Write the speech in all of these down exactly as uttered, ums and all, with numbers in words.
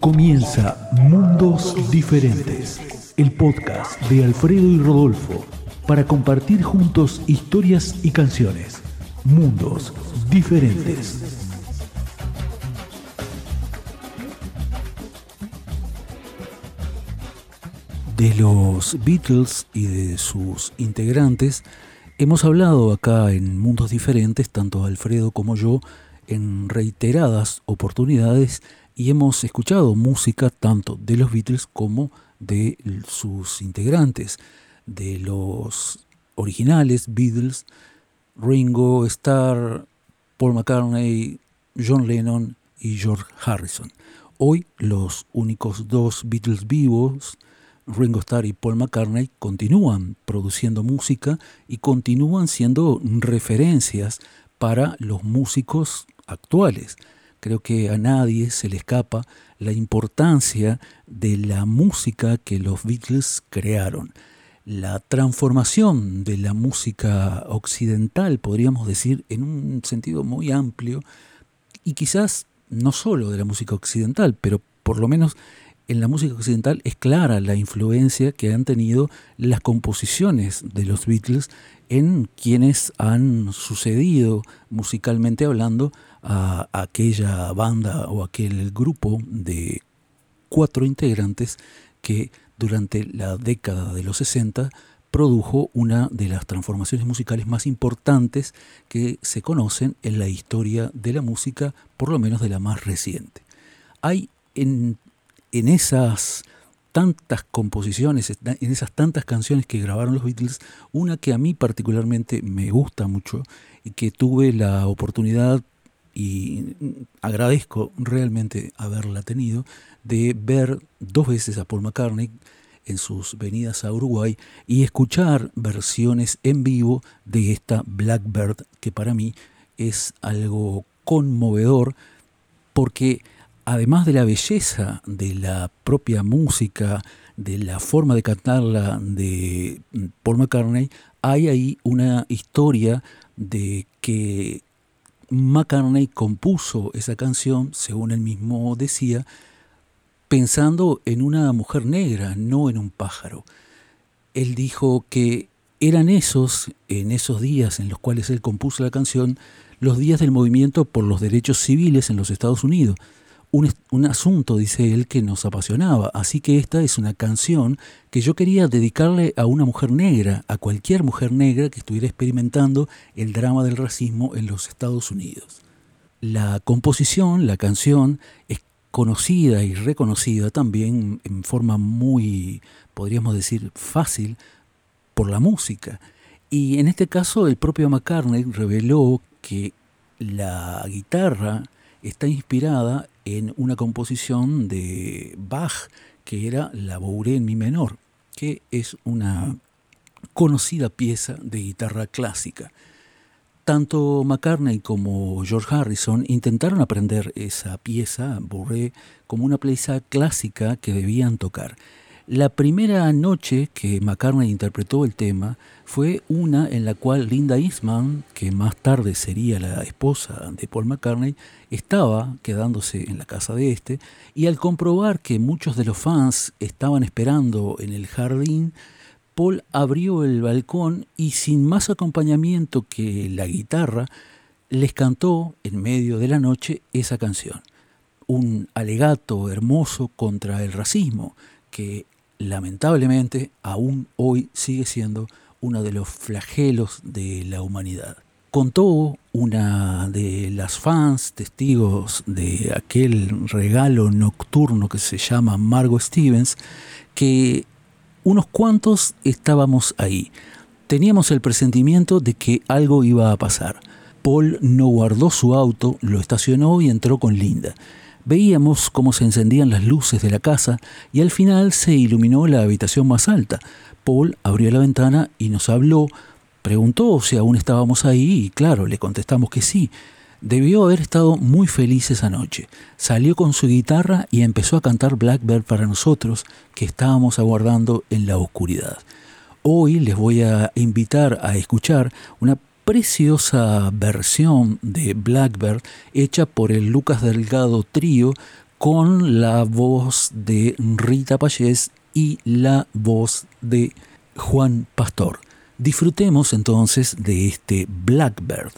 Comienza Mundos Diferentes, el podcast de Alfredo y Rodolfo, para compartir juntos historias y canciones. Mundos Diferentes. De los Beatles y de sus integrantes hemos hablado acá en Mundos Diferentes, tanto Alfredo como yo, en reiteradas oportunidades, y hemos escuchado música tanto de los Beatles como de sus integrantes, de los originales Beatles, Ringo Starr, Paul McCartney, John Lennon y George Harrison. Hoy los únicos dos Beatles vivos, Ringo Starr y Paul McCartney, continúan produciendo música y continúan siendo referencias para los músicos actuales. Creo que a nadie se le escapa la importancia de la música que los Beatles crearon. La transformación de la música occidental, podríamos decir, en un sentido muy amplio, y quizás no solo de la música occidental, pero por lo menos en la música occidental es clara la influencia que han tenido las composiciones de los Beatles en quienes han sucedido, musicalmente hablando, a aquella banda o aquel grupo de cuatro integrantes que durante la década de los sesenta produjo una de las transformaciones musicales más importantes que se conocen en la historia de la música, por lo menos de la más reciente. Hay en En esas tantas composiciones, en esas tantas canciones que grabaron los Beatles, una que a mí particularmente me gusta mucho y que tuve la oportunidad, y agradezco realmente haberla tenido, de ver dos veces a Paul McCartney en sus venidas a Uruguay y escuchar versiones en vivo de esta Blackbird, que para mí es algo conmovedor, porque además de la belleza de la propia música, de la forma de cantarla de Paul McCartney, hay ahí una historia de que McCartney compuso esa canción, según él mismo decía, pensando en una mujer negra, no en un pájaro. Él dijo que eran esos, en esos días en los cuales él compuso la canción, los días del movimiento por los derechos civiles en los Estados Unidos. Un, un asunto, dice él, que nos apasionaba. Así que esta es una canción que yo quería dedicarle a una mujer negra, a cualquier mujer negra que estuviera experimentando el drama del racismo en los Estados Unidos. La composición, la canción, es conocida y reconocida también en forma muy, podríamos decir, fácil por la música. Y en este caso el propio McCartney reveló que la guitarra está inspirada en una composición de Bach, que era la Bourée en mi menor, que es una conocida pieza de guitarra clásica. Tanto McCartney como George Harrison intentaron aprender esa pieza, Bourée, como una pieza clásica que debían tocar. La primera noche que McCartney interpretó el tema fue una en la cual Linda Eastman, que más tarde sería la esposa de Paul McCartney, estaba quedándose en la casa de este, y al comprobar que muchos de los fans estaban esperando en el jardín, Paul abrió el balcón y sin más acompañamiento que la guitarra, les cantó en medio de la noche esa canción. Un alegato hermoso contra el racismo que lamentablemente aún hoy sigue siendo uno de los flagelos de la humanidad. Contó una de las fans, testigos de aquel regalo nocturno que se llama Margot Stevens, que unos cuantos estábamos ahí. Teníamos el presentimiento de que algo iba a pasar. Paul no guardó su auto, lo estacionó y entró con Linda. Veíamos cómo se encendían las luces de la casa y al final se iluminó la habitación más alta. Paul abrió la ventana y nos habló, preguntó si aún estábamos ahí y claro, le contestamos que sí. Debió haber estado muy feliz esa noche. Salió con su guitarra y empezó a cantar Blackbird para nosotros que estábamos aguardando en la oscuridad. Hoy les voy a invitar a escuchar una preciosa versión de Blackbird hecha por el Lucas Delgado Trío con la voz de Rita Payés y la voz de Juan Pastor. Disfrutemos entonces de este Blackbird.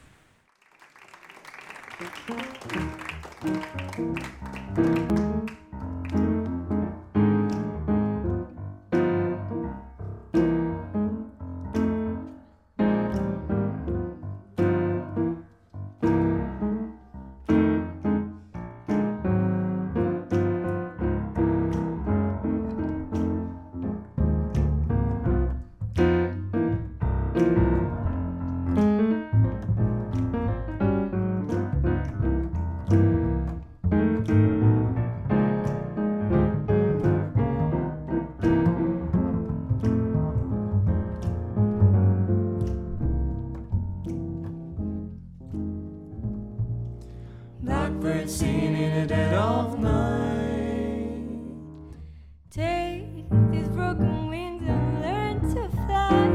Blackbird singing in the dead of night. Take these broken wings and learn to fly.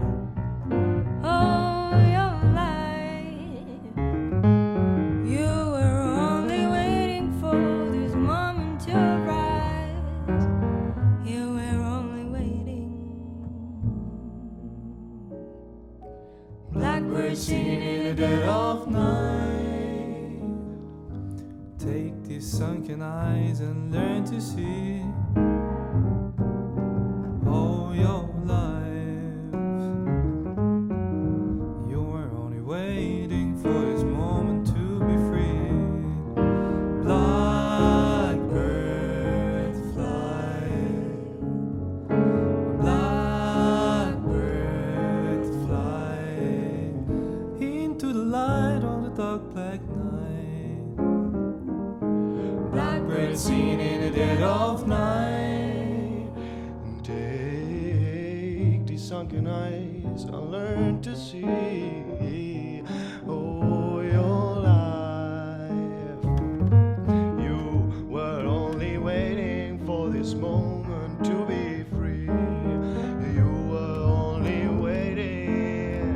All your life, you were only waiting for this moment to rise. You were only waiting. Blackbird singing in the dead of night. Take these sunken eyes and learn to see. All your life, you were only waiting for this moment to be free. Blackbird fly, blackbird fly into the light of the dark black night. Blackbird singing in the dead of night. Take these sunken eyes and learn to see. Oh, your life, you were only waiting for this moment to be free. You were only waiting.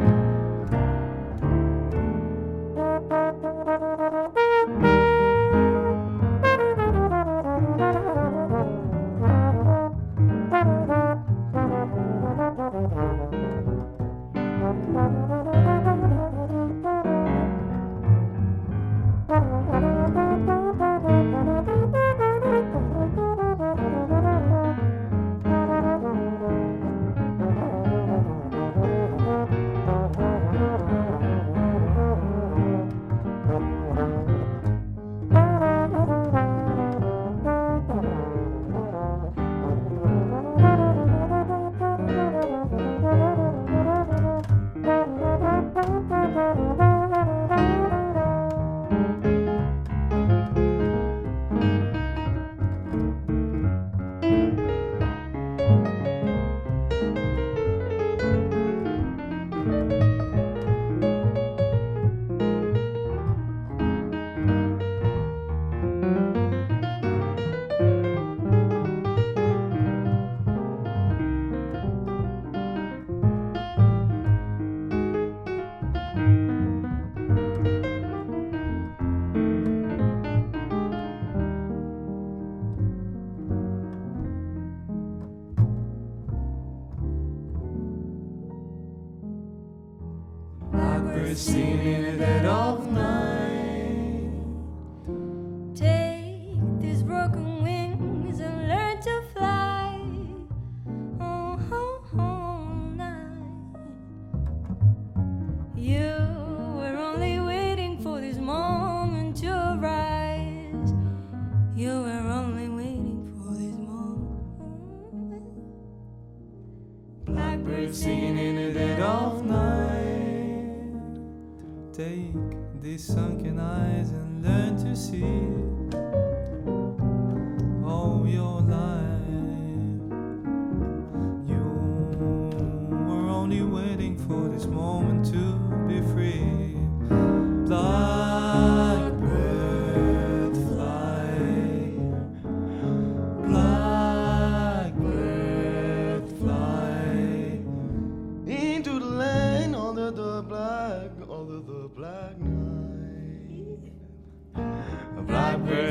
Blackbird singing in the dead of night. Take these broken wings and learn to fly. Oh, oh, oh, night. You were only waiting for this moment to rise. You were only waiting for this moment. Blackbird singing in the dead of night. Take these sunken eyes and learn to see. All your life, you were only waiting for this moment to be free. Blackbird fly, blackbird fly Into the land under the black, under the black night. A blackbird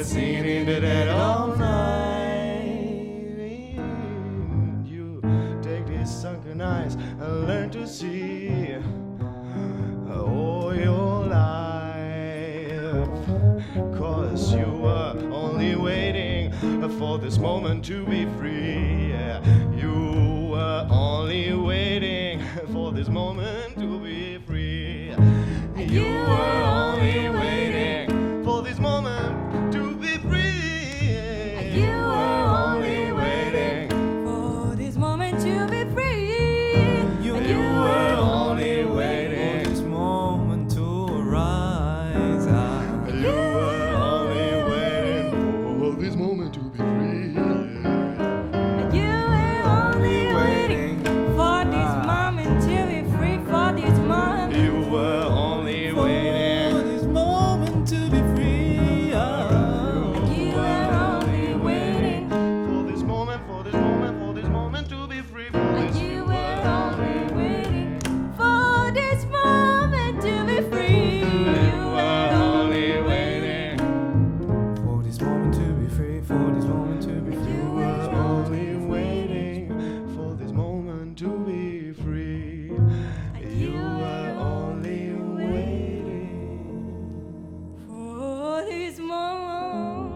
be free. Yeah. You were only waiting for this moment to be free. You were only waiting for this moment to be free. You were only waiting for this moment to be free. You, you were only waiting for this moment to arise. Ah. You were only waiting for this moment to be free. You were only waiting for this moment to be free. For this moment. You were only waiting For this moment to be free. Ah. You were only waiting. for this moment, for this moment, for this moment to be free. For this You were only waiting for this moment to be free. You were only waiting. For this moment to be free. For this moment to be free. You were only waiting for this moment to be free. You were only waiting. For this moment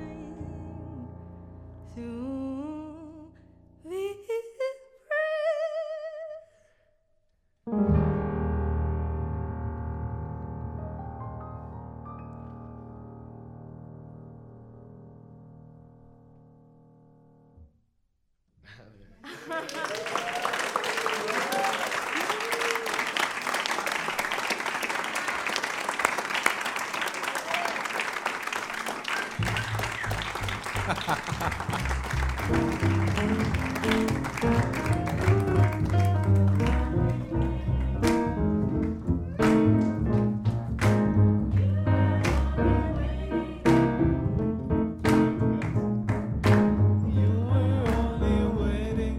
to be free. You were only waiting.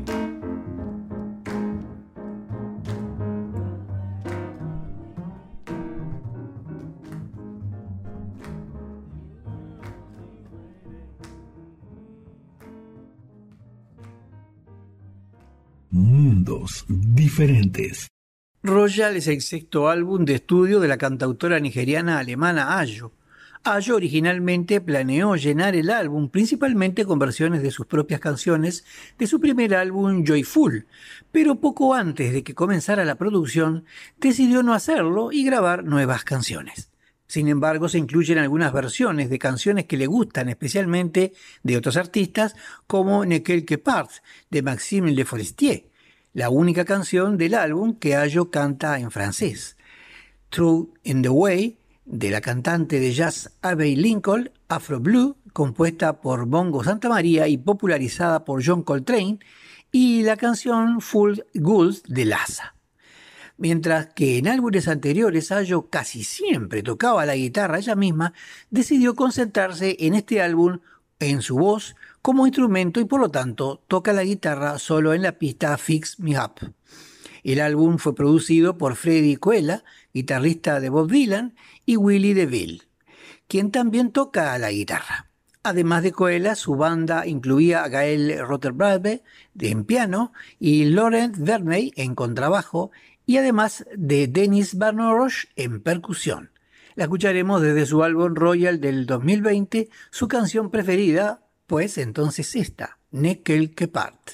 Mundos diferentes. Royal es el sexto álbum de estudio de la cantautora nigeriana alemana Ayo. Ayo originalmente planeó llenar el álbum principalmente con versiones de sus propias canciones de su primer álbum Joyful, pero poco antes de que comenzara la producción decidió no hacerlo y grabar nuevas canciones. Sin embargo, se incluyen algunas versiones de canciones que le gustan especialmente de otros artistas como Ne quelque part de Maxime Le Forestier, la única canción del álbum que Ayo canta en francés. True in the Way de la cantante de jazz Abbey Lincoln, Afro Blue, compuesta por Bongo Santa María y popularizada por John Coltrane, y la canción Full Gold de Laza. Mientras que en álbumes anteriores Ayo casi siempre tocaba la guitarra ella misma, decidió concentrarse en este álbum en su voz como instrumento y por lo tanto toca la guitarra solo en la pista Fix Me Up. El álbum fue producido por Freddie Coela, guitarrista de Bob Dylan, y Willie DeVille, quien también toca la guitarra. Además de Coela, su banda incluía a Gael Rotherbrabe en piano y Laurent Verney en contrabajo, y además de Dennis Barnorosh en percusión. La escucharemos desde su álbum Royal del dos mil veinte, su canción preferida, pues entonces esta, Ne quelque part.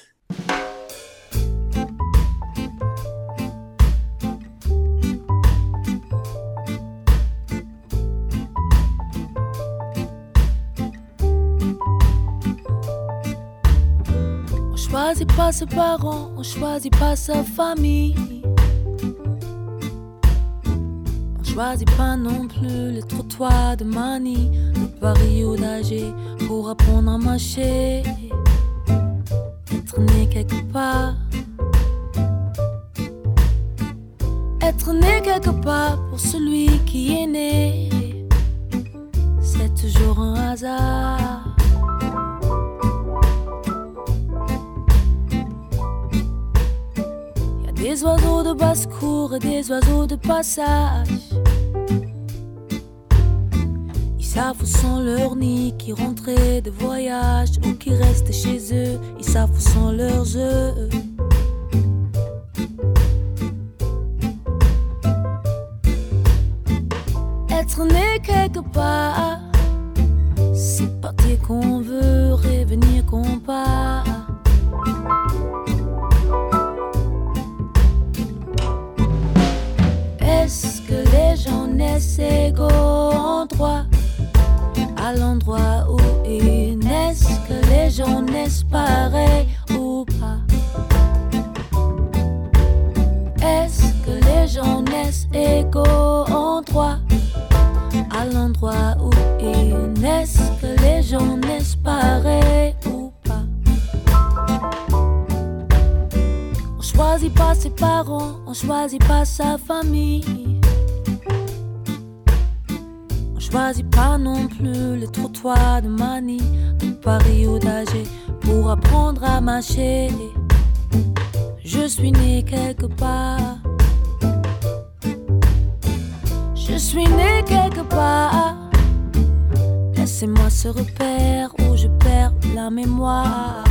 On choisit pas ses parents, on choisit pas sa famille. On choisit pas non plus les trottoirs de Manille, de Paris ou d'Alger pour apprendre à marcher. Être né quelque part, être né quelque part pour celui qui est né, c'est toujours un hasard. Des oiseaux de basse-cour et des oiseaux de passage. Ils savent où sont leurs nids, qui rentraient de voyage ou qui restent chez eux. Ils savent où sont leurs œufs. Être né quelque part, c'est partir qu'on veut, revenir qu'on part. choisit pas ses parents, on choisit pas sa famille. On choisit pas non plus les trottoirs de Manille, de Paris ou d'Alger pour apprendre à marcher. Je suis né quelque part. Je suis né quelque part. Laissez-moi ce repère où je perds la mémoire.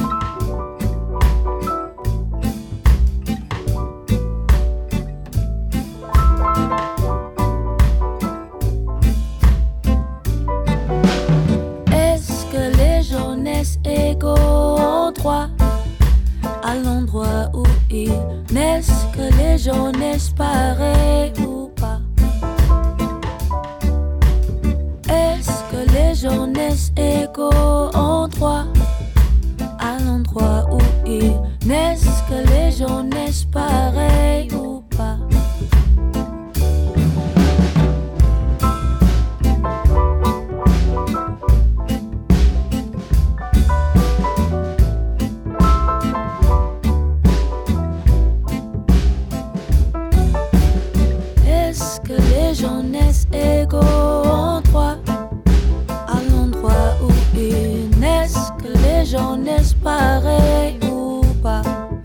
Est-ce que les gens naissent égaux en droit à l'endroit où ils naissent? Que les gens naissent pareils ou pas? Est-ce que les gens naissent égaux en droit à l'endroit où ils naissent? Que les gens naissent pareils ou pas? Est-ce que les gens naissent égaux en droit à l'endroit où ils naissent? Que les gens naissent pareils ou pas?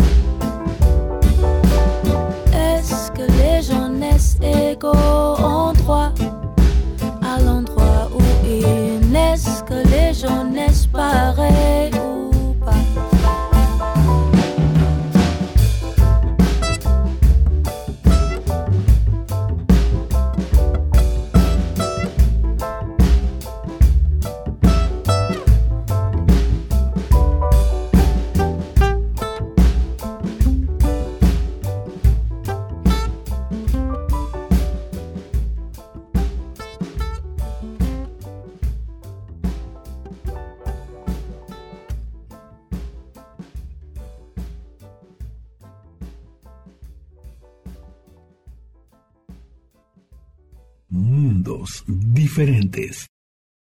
Est-ce que les gens naissent égaux en droit à l'endroit où ils naissent? Que les gens naissent pareils ou pas? Mundos diferentes.